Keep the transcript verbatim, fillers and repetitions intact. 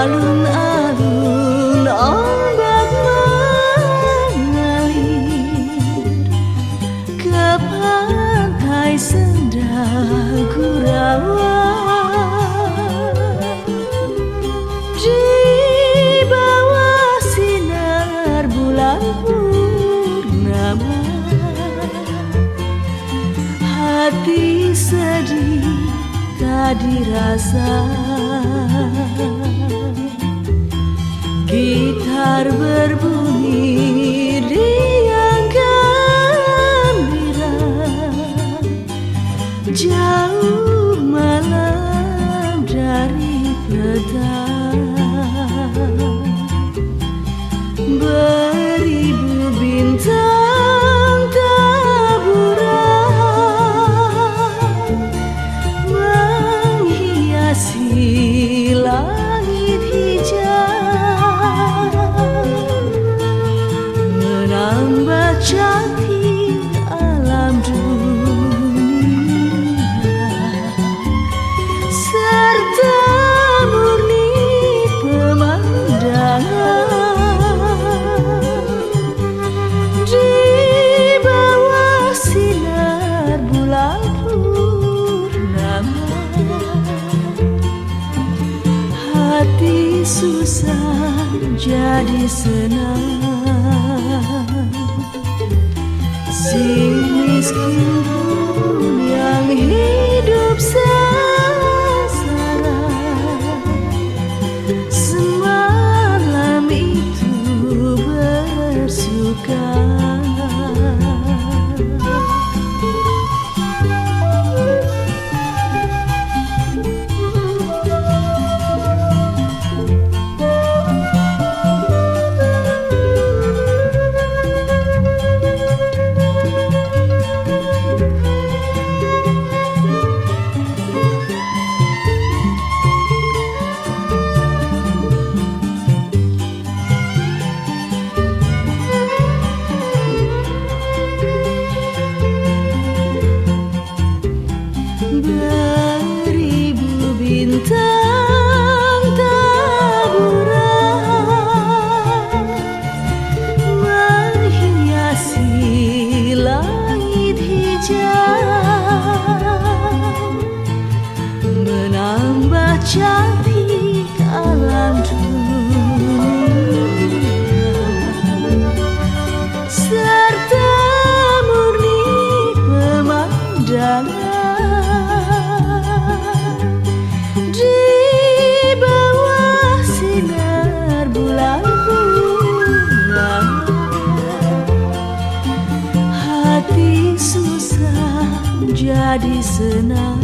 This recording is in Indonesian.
alun-alun ombak mengalir ke pantai Sendang Gurauan. Di bawah sinar bulan purnama, hati sedih tak dirasa. Gitar berbunyi riang gembira, jauh malam dari petang. Beribu bintang taburan menghiasi langit hijau, menambah cantik alam dunia, serta murni pemandangan. Di bawah sinar bulan purnama, hati susah jadi senang. Si miskin pun yang hidup sengsara, semalam itu bersuka. Beribu bintang taburan menghiasi langit hijau, menambah cantik alam dunia, serta murni pemandangan. Di bawah sinar bulan purnama, hati susah jadi senang.